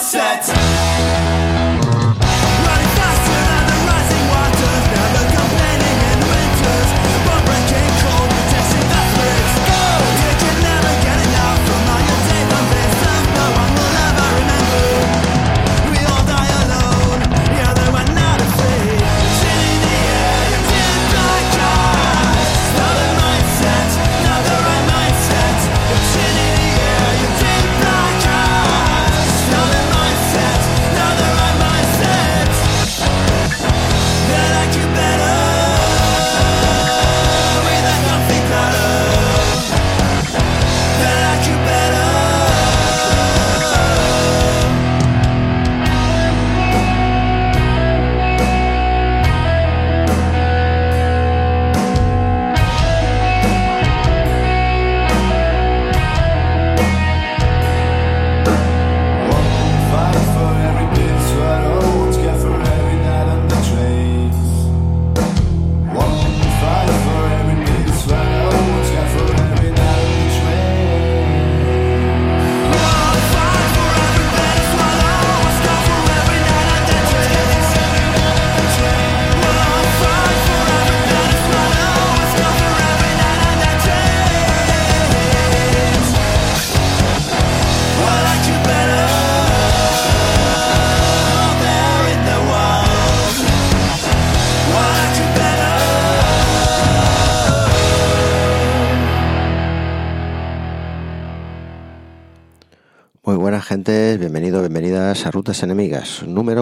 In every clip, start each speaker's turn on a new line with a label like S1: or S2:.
S1: Gente, bienvenidas a Rutas Enemigas, número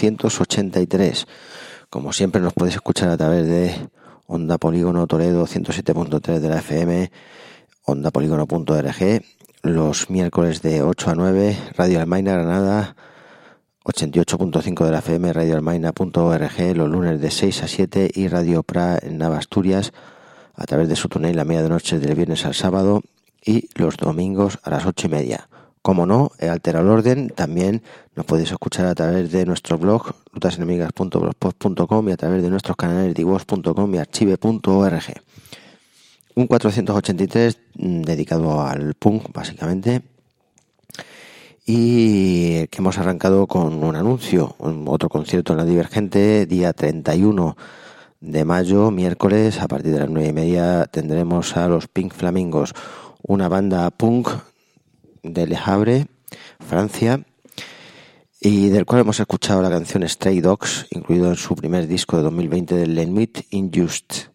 S1: 483. Como siempre nos podéis escuchar a través de Onda Polígono Toledo 107.3 de la FM, ondapolígono.org, los miércoles de 8 a 9, Radio Almaina Granada 88.5 de la FM, radioalmaina.org, los lunes de 6 a 7 y Radio Pra en Navasturias a través de su túnel la medianoche del viernes al sábado y los domingos a las 8:30. Como no, altera el orden, también nos podéis escuchar a través de nuestro blog rutasenemigas.blogspot.com y a través de nuestros canales divox.com y archive.org. Un 483 dedicado al punk, básicamente, y que hemos arrancado con un anuncio, otro concierto en la Divergente, día 31 de mayo, miércoles, a partir de las 9:30 tendremos a los Pink Flamingos, una banda punk de Le Havre, Francia, y del cual hemos escuchado la canción Stray Dogs, incluido en su primer disco de 2020 de Le Nuit Injuste.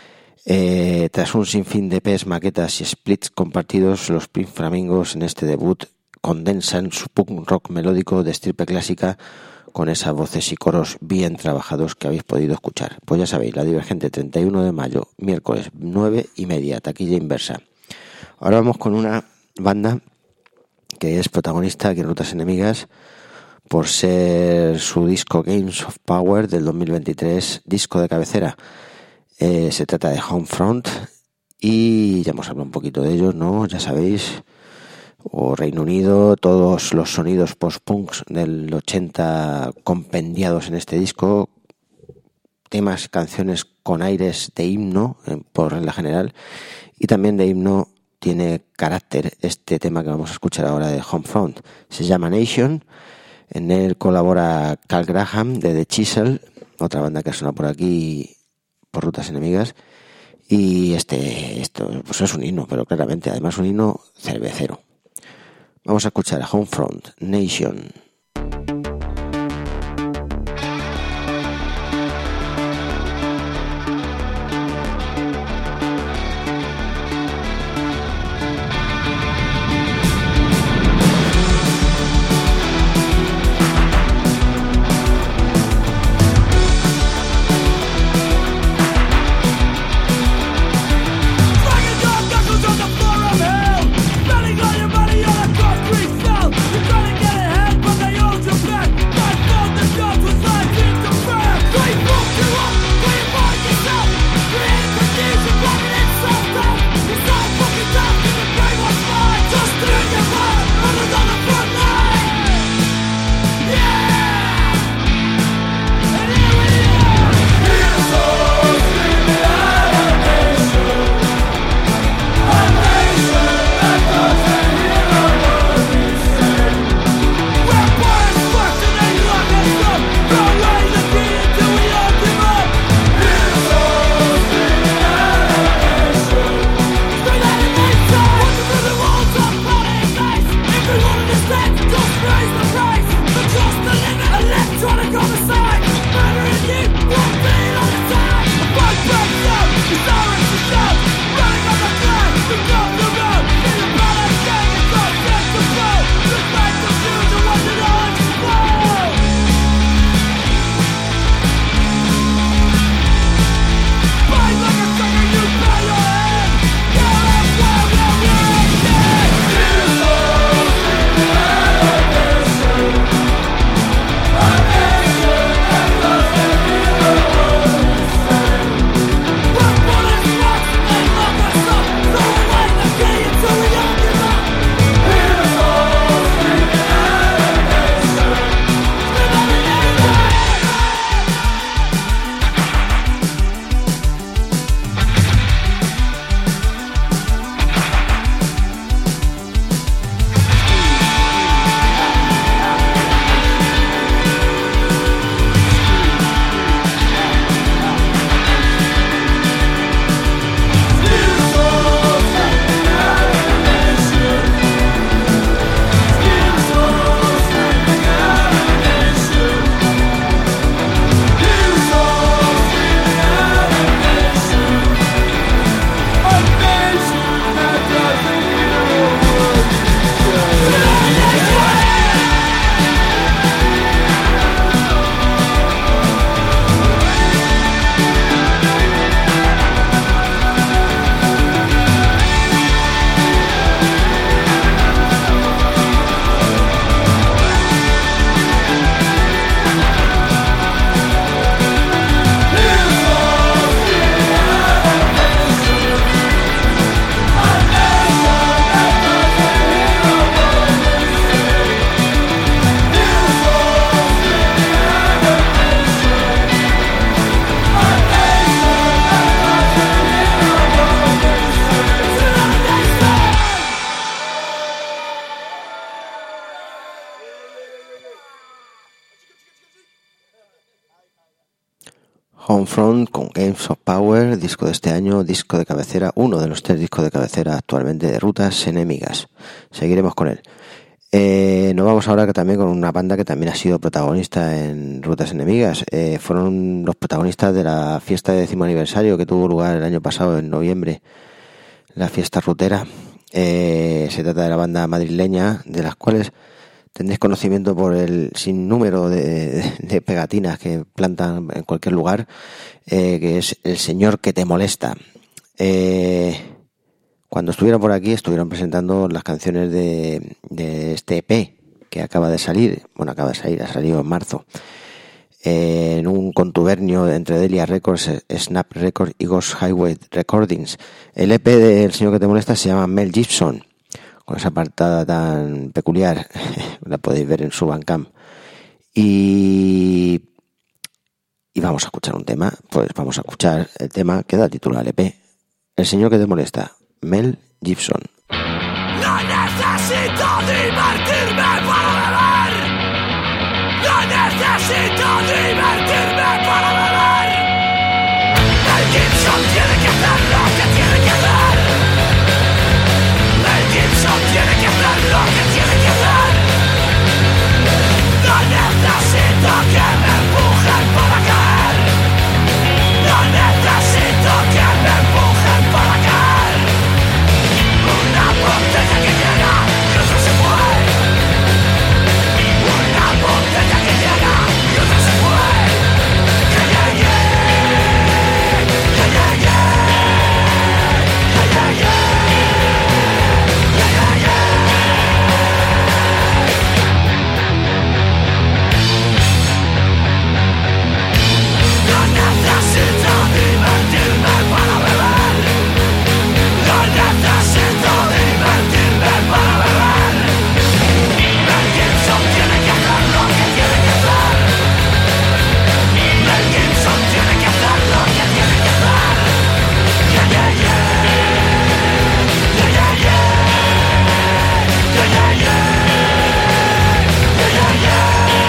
S1: Tras un sinfín de EPs, maquetas y splits compartidos, los Pink Flamingos en este debut condensan su punk rock melódico de estirpe clásica con esas voces y coros bien trabajados que habéis podido escuchar. Pues ya sabéis, la Divergente 31 de mayo, miércoles 9:30, taquilla inversa. Ahora vamos con una banda que es protagonista aquí en Rutas Enemigas por ser su disco Games of Power del 2023, disco de cabecera. Se trata de Homefront y ya hemos hablado un poquito de ellos, ¿no? Ya sabéis, o Reino Unido, todos los sonidos post-punks del 80 compendiados en este disco, temas, canciones con aires de himno, por regla general, y también de himno tiene carácter este tema que vamos a escuchar ahora de Homefront. Se llama Nation. En él colabora Carl Graham de The Chisel, otra banda que suena por aquí por Rutas Enemigas. Y esto pues es un himno, pero claramente además un himno cervecero. Vamos a escuchar a Homefront, Nation.
S2: Running on your money on a concrete cell. You're trying to get ahead, but
S1: Homefront con Games of Power, disco de este año, disco de cabecera, uno de los 3 discos de cabecera actualmente de Rutas Enemigas. Seguiremos con él. Nos vamos ahora también con una banda que también ha sido protagonista en Rutas Enemigas. Fueron los protagonistas de la fiesta de 10º aniversario que tuvo lugar el año pasado, en noviembre, la fiesta rutera. Se trata de la banda madrileña, de las cuales tendréis conocimiento por el sinnúmero de pegatinas que plantan en cualquier lugar, que es El Señor que te molesta. Cuando estuvieron por aquí, estuvieron presentando las canciones de este EP que acaba de salir. Bueno, ha salido en marzo. En un contubernio entre Delia Records, Snap Records y Ghost Highway Recordings. El EP del Señor que te molesta se llama Mel Gibson, con esa apartada tan peculiar. La podéis ver en su Bandcamp. Y vamos a escuchar un tema. Pues vamos a escuchar el tema que da título al EP. El Señor que te molesta, Mel Gibson.
S2: No necesito divertirme para beber. No necesito divertirme para beber. Mel Gibson tiene que hacer lo que tiene que hacer. Mel Gibson tiene que hacer lo que tiene que hacer. No necesito que me empujen para caer. No necesito que me empujen para caer. Una botella que llega y otra se fue. Una botella que llega y otra se fue. Yeah, yeah, yeah. Yeah, yeah, yeah. Yeah, yeah, yeah. Yeah, yeah, yeah. No necesito divertirme para beber. No necesito divertirme para beber. Mel Gibson tiene que hacer lo que tiene que hacer. Mel Gibson tiene que hacer lo que tiene que hacer. Yeah, yeah, yeah. Yeah, yeah, yeah. Yeah, yeah, yeah. Yeah, yeah, yeah.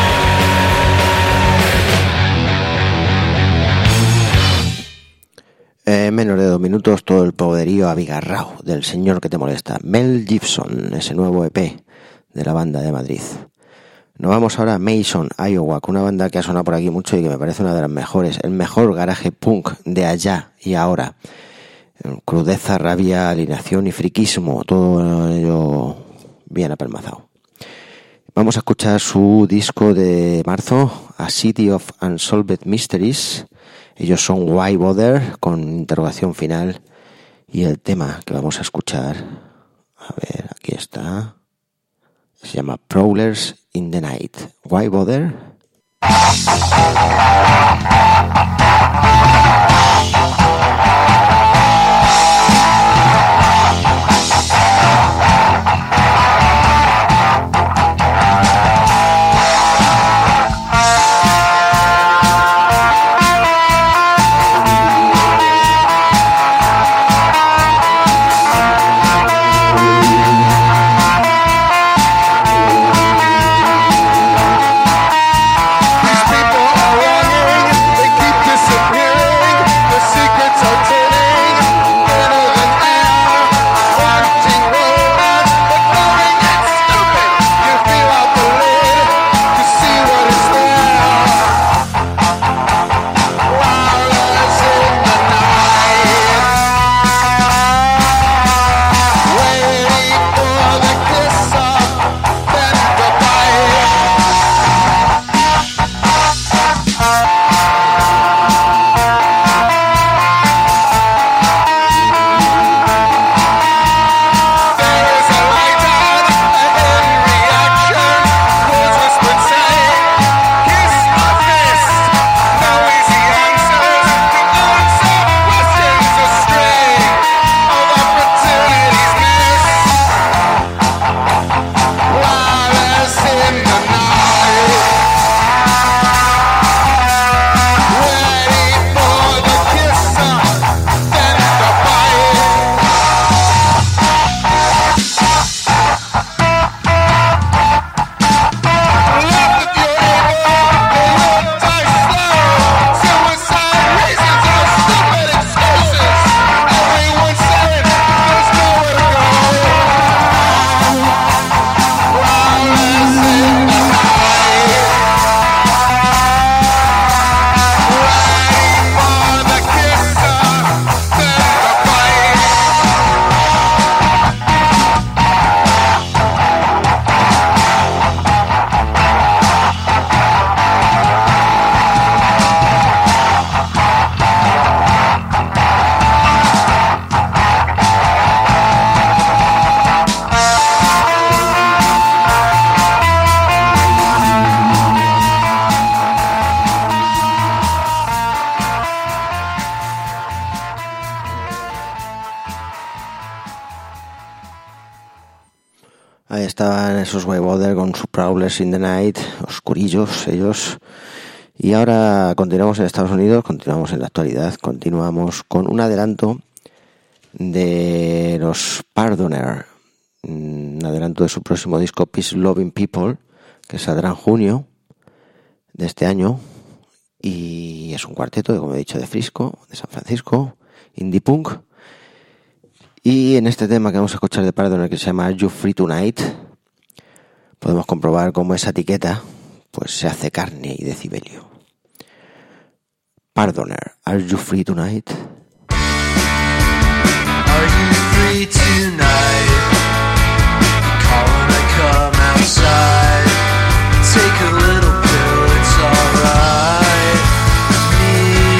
S1: En menos de 2 minutos, todo el poderío abigarrao del Señor que te molesta. Mel Gibson, ese nuevo EP de la banda de Madrid. Nos vamos ahora a Mason, Iowa, con una banda que ha sonado por aquí mucho y que me parece una de las mejores. El mejor garaje punk de allá y ahora. Crudeza, rabia, alineación y friquismo. Todo ello bien apelmazado. Vamos a escuchar su disco de marzo, A City of Unsolved Mysteries. Ellos son Why Bother, con interrogación final. Y el tema que vamos a escuchar, a ver, aquí está, se llama Prowlers in the Night. Why Bother?
S3: These people are running, they keep
S1: eran esos Waywater con sus Prowlers in the Night, oscurillos ellos. Y ahora continuamos en Estados Unidos, continuamos en la actualidad, continuamos con un adelanto de los Pardoner, un adelanto de su próximo disco Peace Loving People, que saldrá en junio de este año, y es un cuarteto, como he dicho, de Frisco, de San Francisco, indie punk. Y en este tema que vamos a escuchar de Pardoner, que se llama Are You Free Tonight, podemos comprobar cómo esa etiqueta pues se hace carne y decibelio. Pardoner, Are You Free Tonight?
S2: Are you free tonight? Call when I come outside. Take a little pill, it's alright. Me.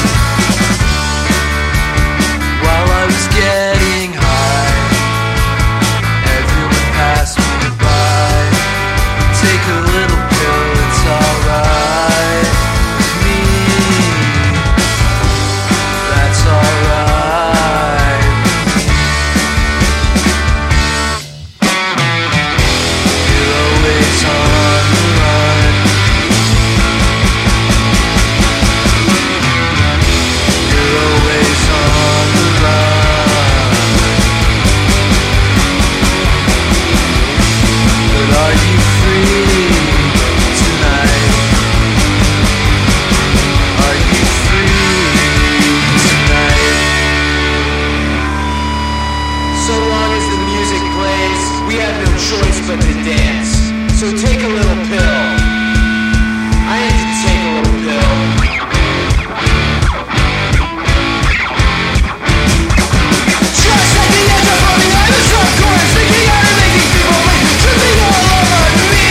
S2: While I was getting high, everyone passed me by. Take a little pill, it's alright. Me. That's alright. But to dance, so take a little pill. I need to take a little pill. Just at the edge of the other sharp corners, thinking out and making people wait, tripping all over me.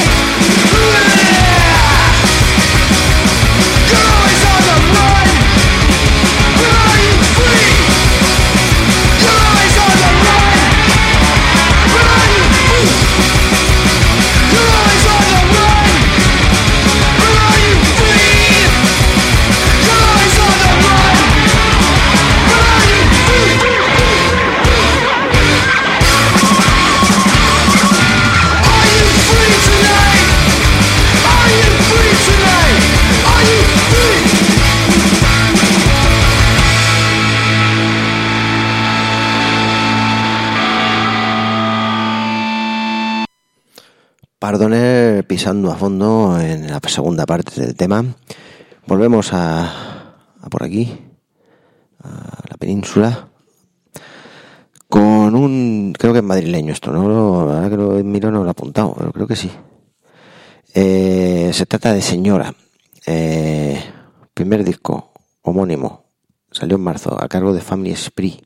S2: You're always on the run, but are you free? You're always on the run, but are you free? You're always on the run, but are you free? You're always on the run, but are you free? Are you free tonight? Are you free tonight? Are you free?
S1: Pardoner pisando a fondo en la segunda parte del tema. Volvemos a por aquí, a la península, con un, creo que es madrileño esto, ¿no? Ahora que lo miro no lo he apuntado, pero creo que sí. Se trata de Señora, primer disco homónimo, salió en marzo, a cargo de Family Spree.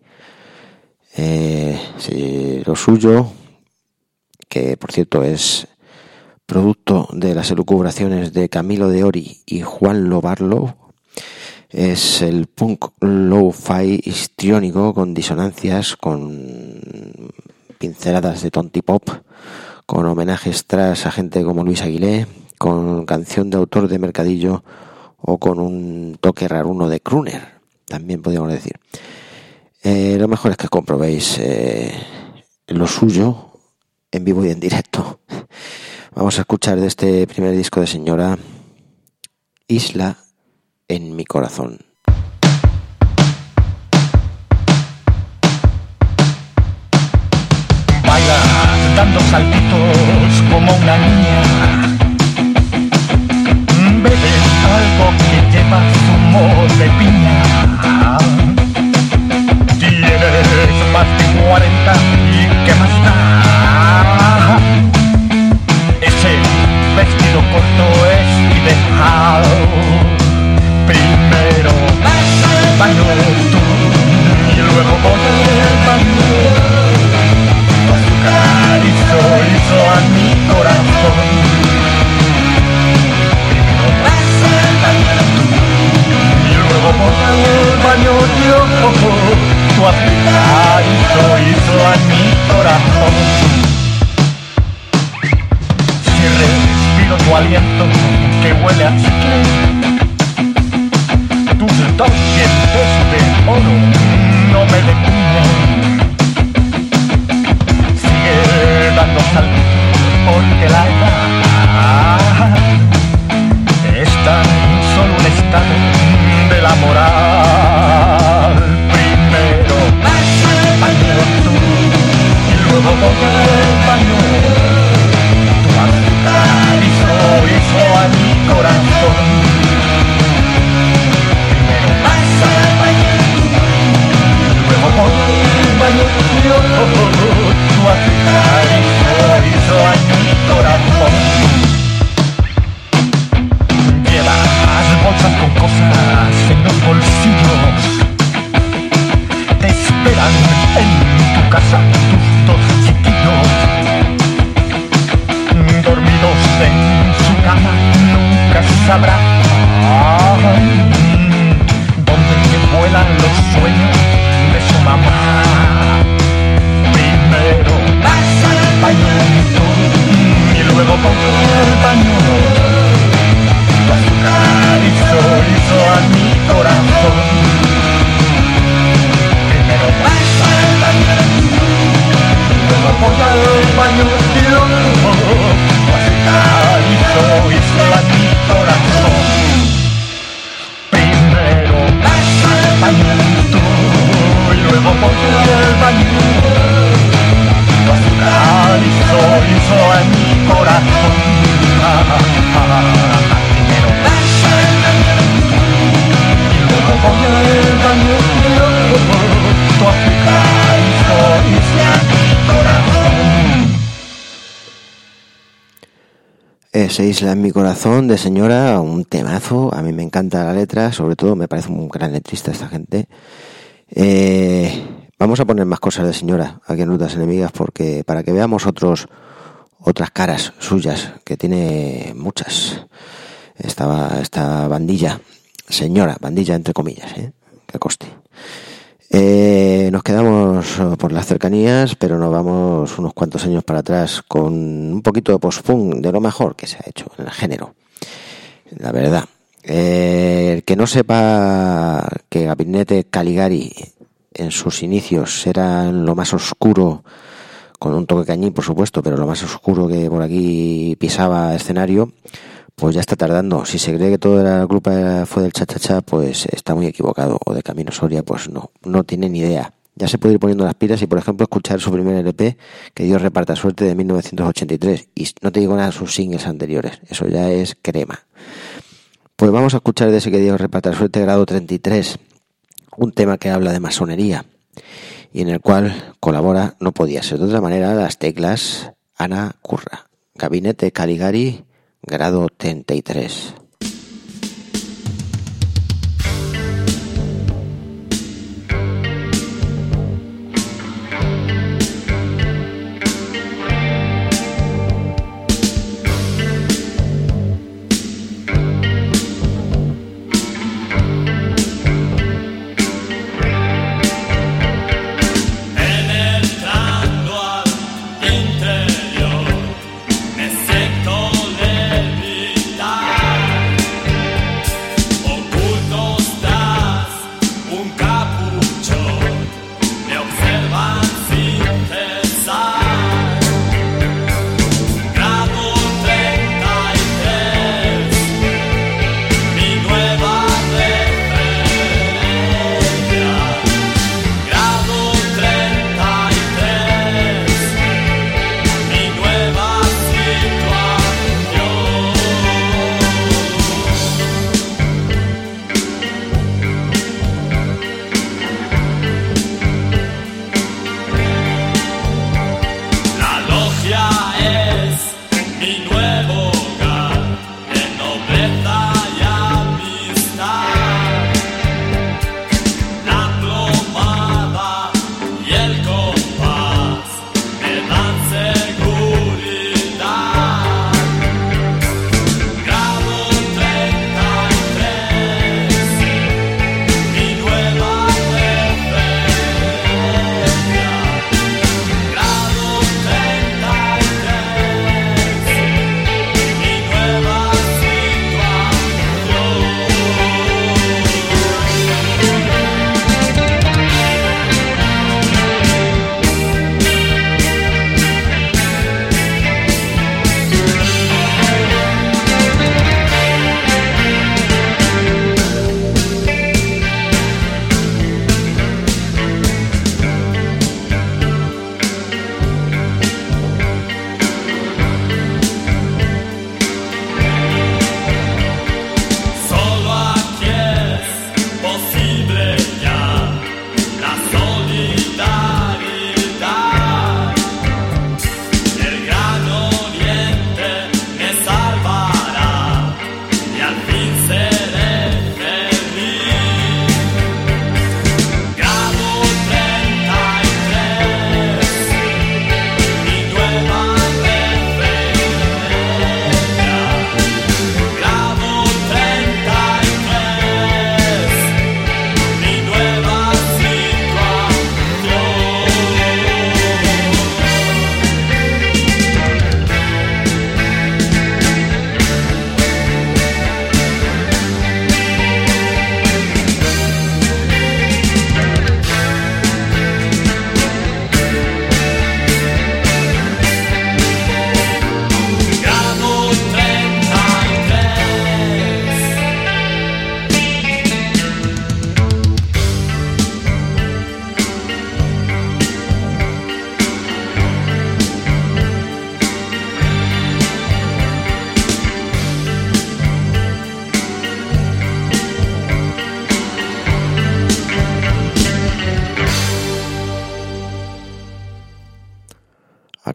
S1: Lo suyo, que por cierto es producto de las elucubraciones de Camilo de Ori y Juan Lobarlo, es el punk lo-fi histriónico con disonancias, con pinceladas de tontipop, con homenajes tras a gente como Luis Aguilé, con canción de autor de Mercadillo o con un toque raruno de crooner, también podríamos decir. Lo mejor es que comprobéis lo suyo en vivo y en directo. Vamos a escuchar de este primer disco de Señora, Isla en mi corazón.
S3: Baila dando saltitos como una niña. Bebe algo que lleva zumo de piña. Tienes más de 40 y qué más da. Ese vestido corto es ideal. Primero baño tú y luego voy al baño. Tu azúcar hizo a mi corazón. Primero baño tú y luego voy al baño yo. Tu azúcar hizo a mi corazón. Si respiro tu aliento que huele a chicle, tus dos dientes de oro no me detienen. Sigue dando saltos porque la edad es tan solo un estado de la moral. Primero pasa el baño tú y luego toca el baño. Tu azúcar hizo a mi corazón. Primero pasa el baño tú y luego toca el baño yo. Tu azúcar hizo a mi corazón. Llevas bolsas con cosas en los bolsillos. Te esperan en tu casa tus dos chiquillos. Dormidos en su cama nunca sabrán dónde vuelan los sueños de su mamá. Primero pasa el pañuelo y luego pongo el pañuelo. Tu azúcar hizo a mi corazón. Primero pasa el pañuelo y luego pongo el pañuelo. Tu azúcar hizo a mi corazón. Primero pasa el pañuelo y luego pongo el pañuelo. Tu azúcar hizo a mi corazón. Primero pasa el pañuelo y luego pongo el pañuelo. Tu azúcar hizo a mi corazón.
S1: Ese Isla en mi corazón de Señora, un temazo. A mí me encanta la letra, sobre todo me parece un gran letrista esta gente. Vamos a poner más cosas de Señora aquí en Rutas Enemigas, porque para que veamos otras caras suyas, que tiene muchas. Esta bandilla, Señora, bandilla entre comillas, que coste. Nos quedamos por las cercanías, pero nos vamos unos cuantos años para atrás con un poquito de post-punk, de lo mejor que se ha hecho en el género, la verdad. El que no sepa que Gabinete Caligari en sus inicios era lo más oscuro, con un toque cañín por supuesto, pero lo más oscuro que por aquí pisaba escenario, pues ya está tardando. Si se cree que toda la grupo fue del cha-cha-cha, pues está muy equivocado. O de Camino Soria, pues no tiene ni idea. Ya se puede ir poniendo las pilas y, por ejemplo, escuchar su primer LP, Que Dios reparta suerte, de 1983. Y no te digo nada de sus singles anteriores. Eso ya es crema. Pues vamos a escuchar de ese Que Dios reparta suerte, grado 33. Un tema que habla de masonería y en el cual colabora, no podía ser de otra manera, las teclas Ana Curra. Gabinete Caligari, grado 33.
S2: Interior, me siento levitar.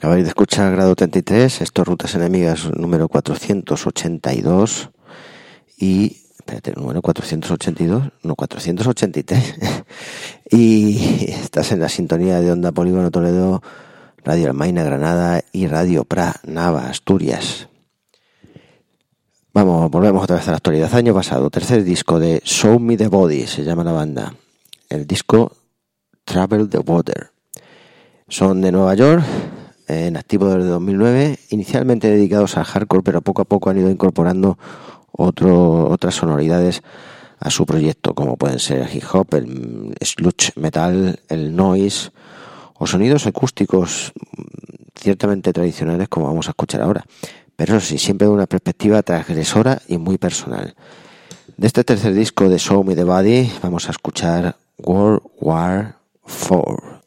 S1: Acabáis de escuchar Grado 33, esto es Rutas Enemigas número 482 y... Espérate, número 482, no, 483. Y estás en la sintonía de Onda Polígono Toledo, Radio Almaina Granada y Radio Pra Nava Asturias. Volvemos otra vez a la actualidad. Año pasado, tercer disco de Show Me the Body, se llama la banda. El disco Travel the Water. Son de Nueva York, en activo desde 2009, inicialmente dedicados al hardcore, pero poco a poco han ido incorporando otras sonoridades a su proyecto, como pueden ser el hip hop, el sludge metal, el noise o sonidos acústicos ciertamente tradicionales, como vamos a escuchar ahora, pero eso sí, siempre de una perspectiva transgresora y muy personal. De este tercer disco de Show Me the Body vamos a escuchar World War IV.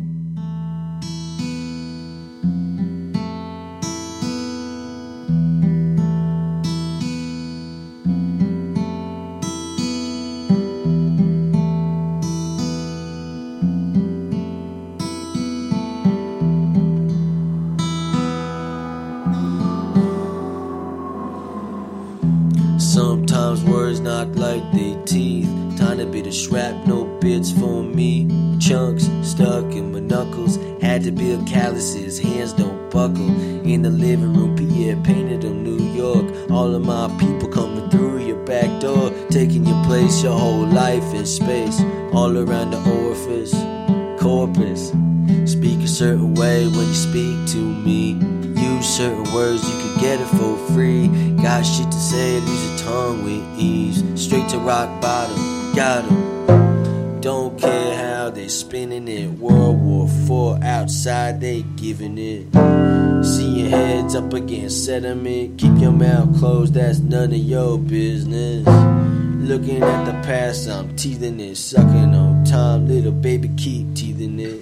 S4: Sometimes words knock like they teeth. Tiny bit of shrapnel bits for me. Chunks stuck in my knuckles. Had to build calluses, hands don't buckle. In the living room, Pierre painted on New York. All of my people coming through your back door, taking your place, your whole life in space. All around the orifice, corpus. Speak a certain way when you speak to me. Use certain words, you could get it for free. Got shit to say, lose your tongue with ease. Straight to rock bottom, got 'em. Don't care how they spinning it. World War IV, outside they giving it. See your heads up against sediment. Keep your mouth closed, that's none of your business. Looking at the past, I'm teething it. Sucking on time, little baby, keep teething it.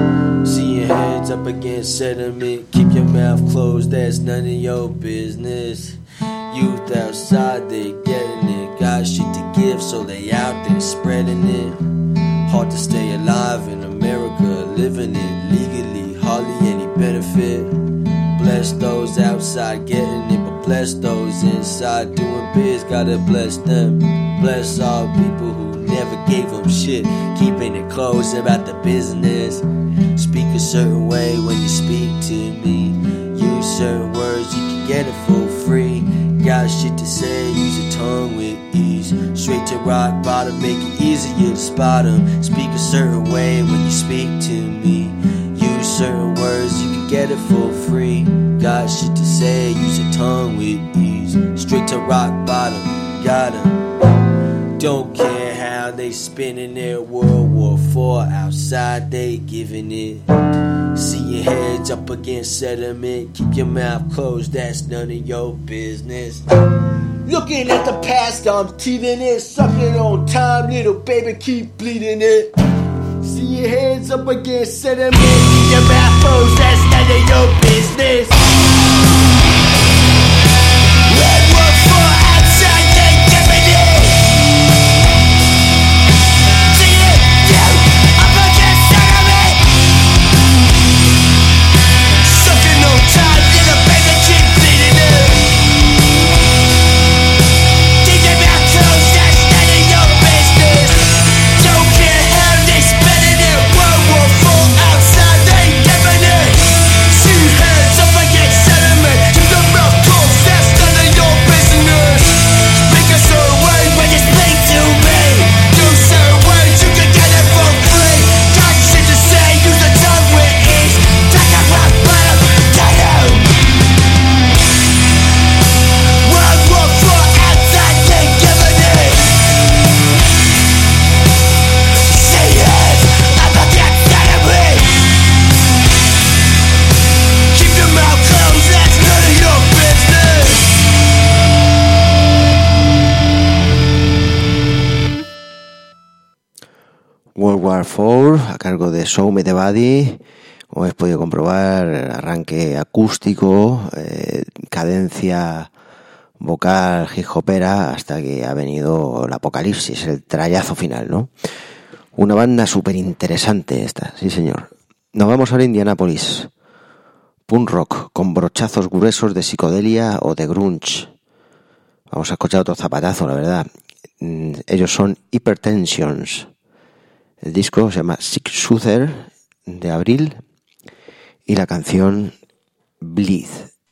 S4: See your heads up against sediment. Keep your mouth closed, that's none of your business. Youth outside, they getting it. Got shit to give, so they out there spreading it. Hard to stay alive in America, living it legally, hardly any benefit. Bless those outside getting it, but bless those inside doing biz. Gotta bless them. Bless all people who never gave them shit, keeping it close about the business. Speak a certain way when you speak to me. Use certain words, you can get it for free. Got shit to say, use your tongue with ease. Straight to rock bottom, make it easier to spot 'em. Speak a certain way when you speak to me. Use certain words, you can get it for free. Got shit to say, use your tongue with ease. Straight to rock bottom, got 'em. Don't care how they spinning their World War IV, outside they giving it. See your heads up against sediment. Keep your mouth closed, that's none of your business. Looking at the past, I'm teething it. Sucking on time, little baby, keep bleeding it. See your heads up against sediment. Keep your mouth closed, that's none of your business. World War IV, outside they giving it. See it, you, up against sediment. Sucking on time, little baby, keep bleeding it. Keep your mouth closed, that's none of your business. Don't care how they spinning it. World War IV, outside they giving it. See heads up against sediment. Keep your mouth closed, that's none of your business. Speak a certain way when you speak to me. Use certain words, you can get it for free. Got shit to say, use the tongue with ease. Take a rock bottom, get 'em. World War IV, outside they giving it. See it, up against sediment. Keep your mouth closed, that's none of your business.
S1: World War IV, a cargo de Show Me the Body. Como habéis podido comprobar, arranque acústico, cadencia vocal hip hopera, hasta que ha venido el apocalipsis, el trayazo final, ¿no? Una banda súper interesante esta, sí señor. Nos vamos ahora a Indianápolis, punk rock con brochazos gruesos de psicodelia o de grunge. Vamos a escuchar otro zapatazo, la verdad. Ellos son Hypertensions. El disco se llama Six Shooter, de abril, y la canción Bleed.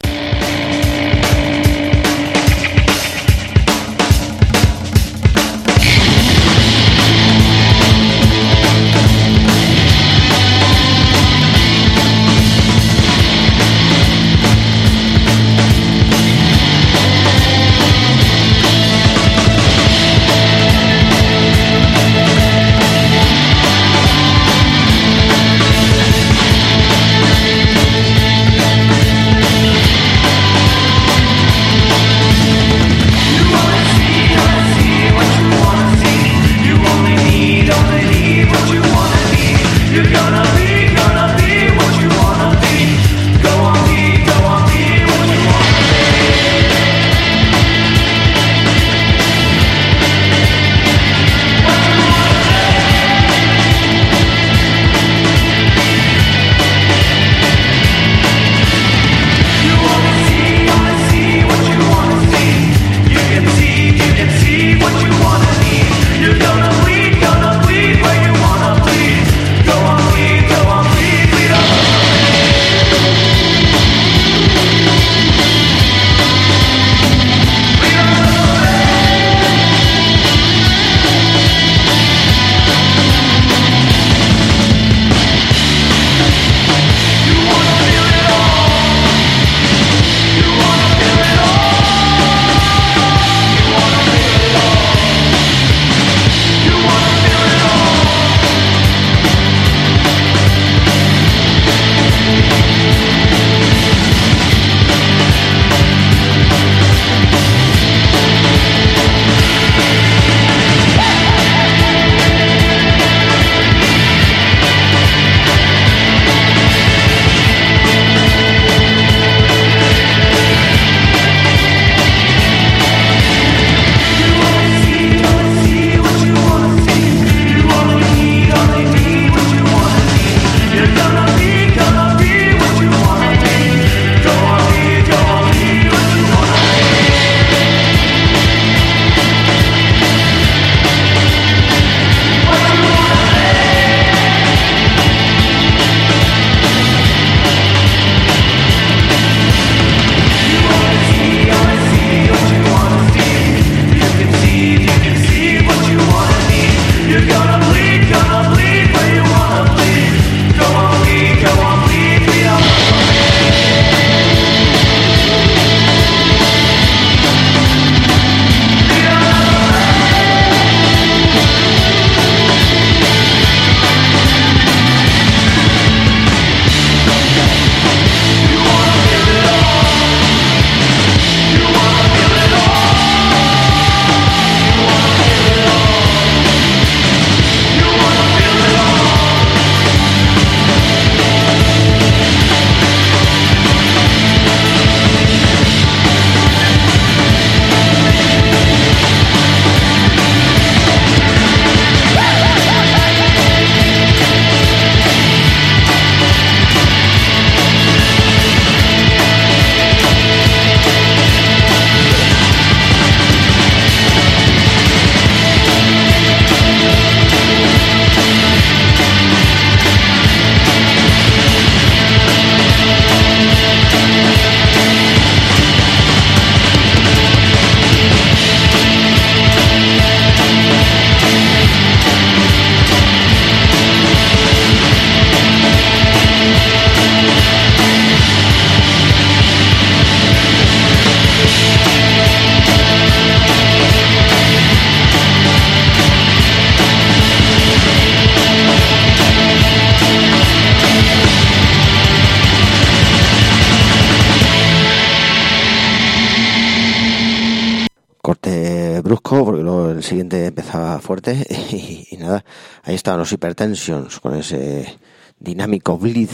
S1: brusco porque luego el siguiente empezaba fuerte y nada, ahí estaban los Hypertensions con ese dinámico Bleed.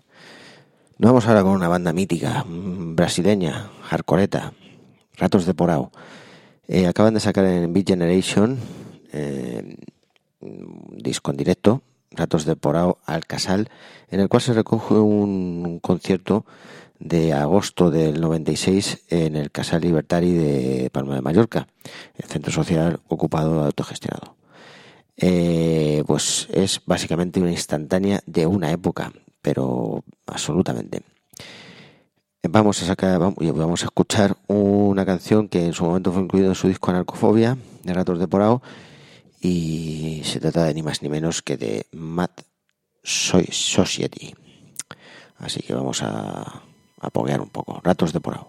S1: Nos vamos ahora con una banda mítica brasileña, hardcoreta, Ratos de Porão. Acaban de sacar en Beat Generation un disco en directo Ratos de Porao al Casal, en el cual se recoge un concierto de agosto del 96 en el Casal Libertari de Palma de Mallorca, el centro social ocupado autogestionado. Pues es básicamente una instantánea de una época, pero absolutamente. Vamos a escuchar una canción que en su momento fue incluida en su disco Anarcofobia de Ratos de Porao, y se trata de ni más ni menos que de Mad Society. Así que vamos a poguear un poco. Ratos de Porao.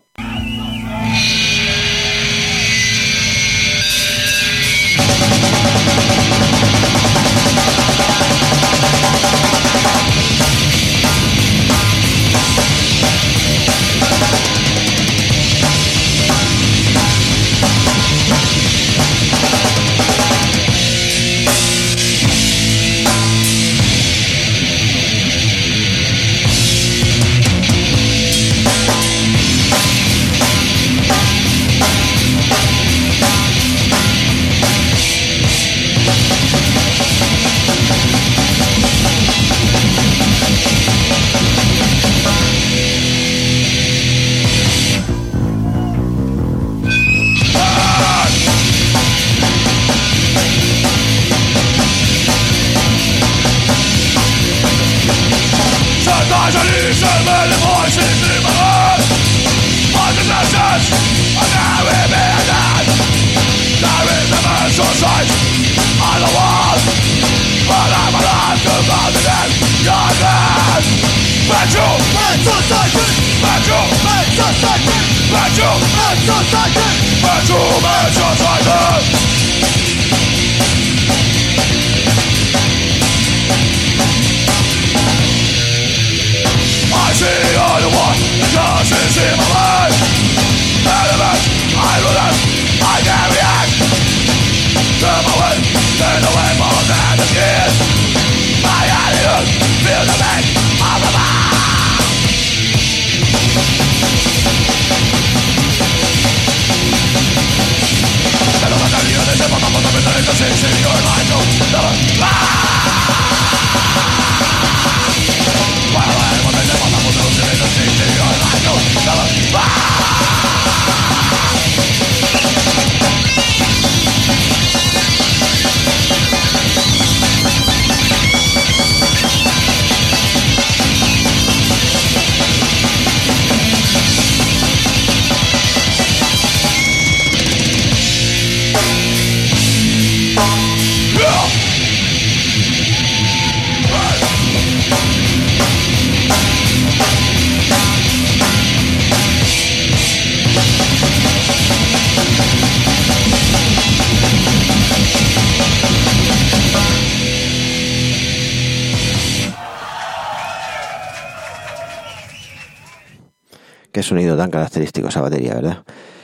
S1: Qué sonido tan característico esa batería, ¿verdad?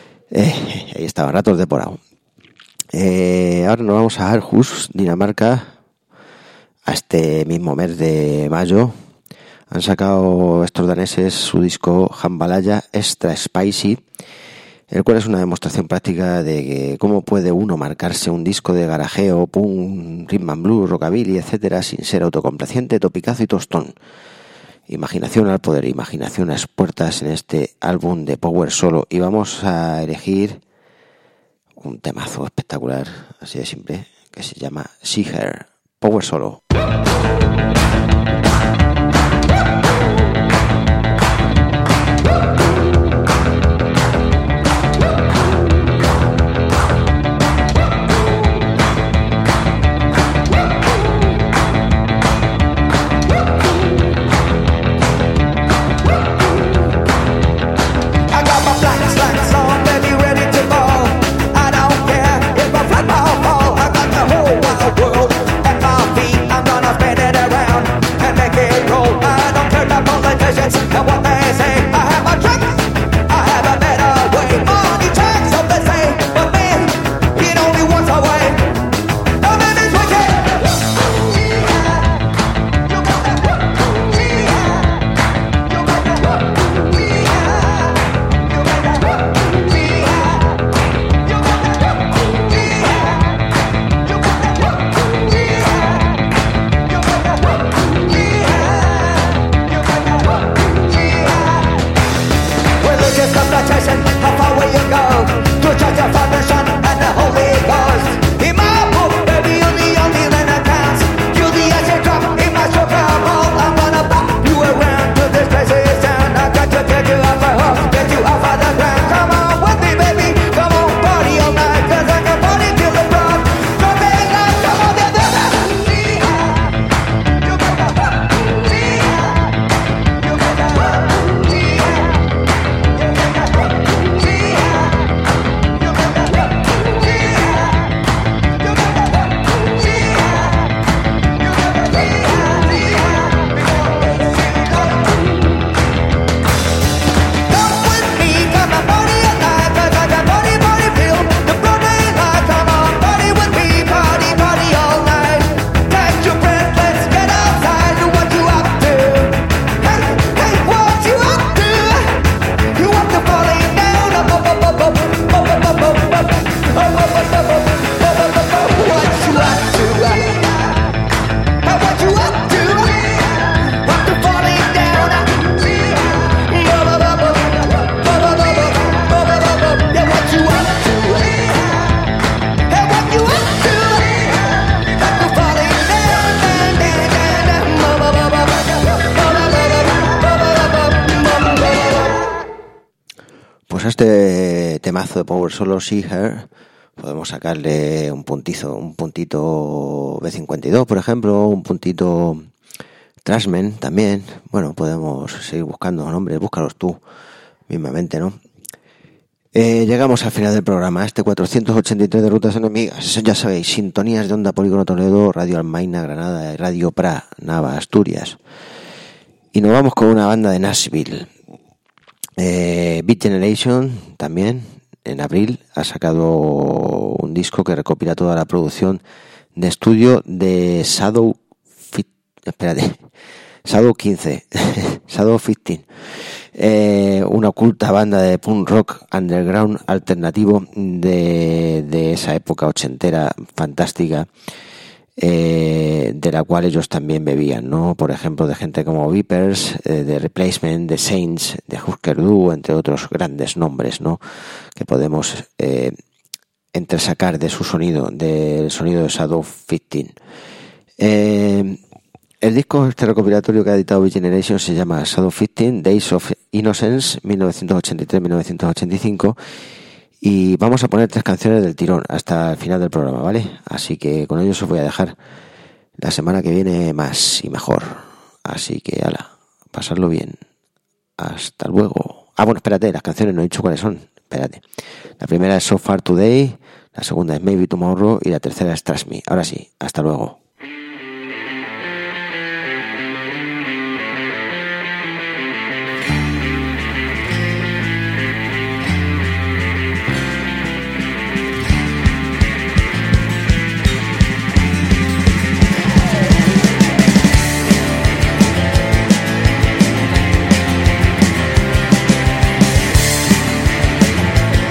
S1: Ahí estaba, Ratos de Porao. Ahora nos vamos a Aarhus, Dinamarca, a este mismo mes de mayo. Han sacado estos daneses su disco Jambalaya Extra Spicy, el cual es una demostración práctica de que cómo puede uno marcarse un disco de garajeo, punk, rhythm and blues, rockabilly, etcétera, sin ser autocomplaciente, topicazo y tostón. Imaginación al poder, imaginación a las puertas en este álbum de Power Solo, y vamos a elegir un temazo espectacular, así de simple, que se llama See Her, Power Solo.
S5: And make
S1: pues a este temazo de Power Solo See Her podemos sacarle un puntito B52, por ejemplo, un puntito Trashman también. Bueno, podemos seguir buscando nombres, búscalos tú mismamente, ¿no? Llegamos al final del programa, este 483 de Rutas Enemigas. Ya sabéis, sintonías de Onda Polígono Toledo, Radio Almaina, Granada y Radio Pra, Nava, Asturias. Y nos vamos con una banda de Nashville. Beat Generation también, en abril, ha sacado un disco que recopila toda la producción de estudio de Shadow 15, Shadow 15. Una oculta banda de punk rock underground alternativo de esa época ochentera fantástica, de la cual ellos también bebían, ¿no? Por ejemplo, de gente como Vipers, de Replacement, de Saints, de Husker Du, entre otros grandes nombres, ¿no? Que podemos entresacar de su sonido, del sonido de Shadow 15. El disco, este recopilatorio que ha editado Beat Generation, se llama Shadow 15, Days of Innocence, 1983-1985, y vamos a poner 3 canciones del tirón hasta el final del programa, ¿vale? Así que con ello os voy a dejar. La semana que viene más y mejor. Así que, ala, pasarlo bien. Hasta luego. Bueno, espérate, las canciones no he dicho cuáles son. Espérate. La primera es So Far Today, la segunda es Maybe Tomorrow y la tercera es Trust Me. Ahora sí, hasta luego.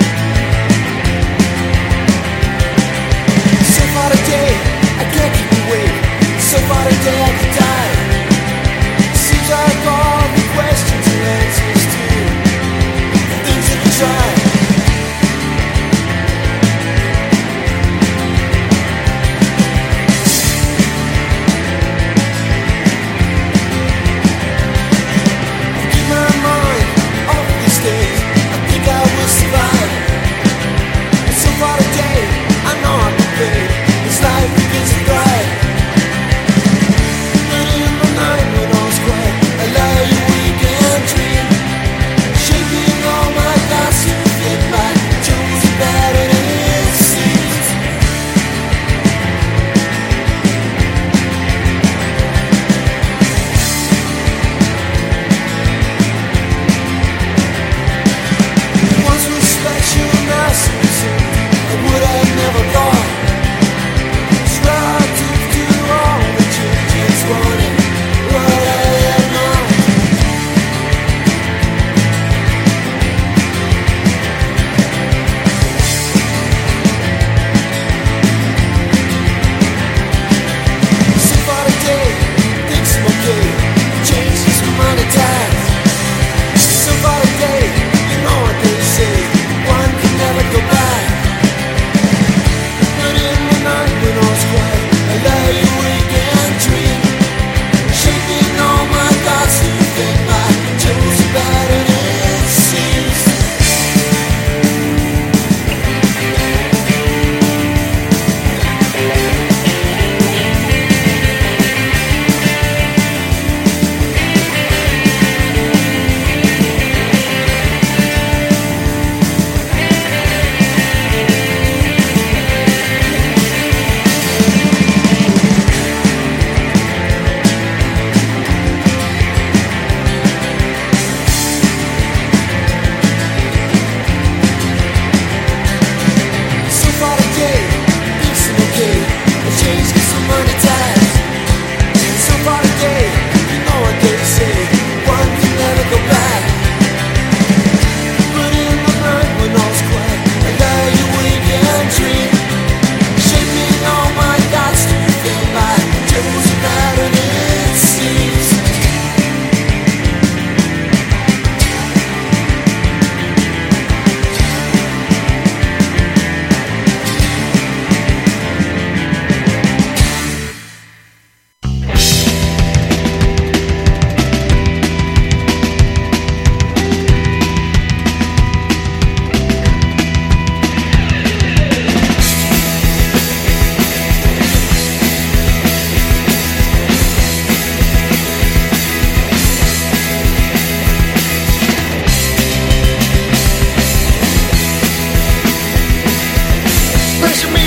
S5: I can't keep you
S2: pressure me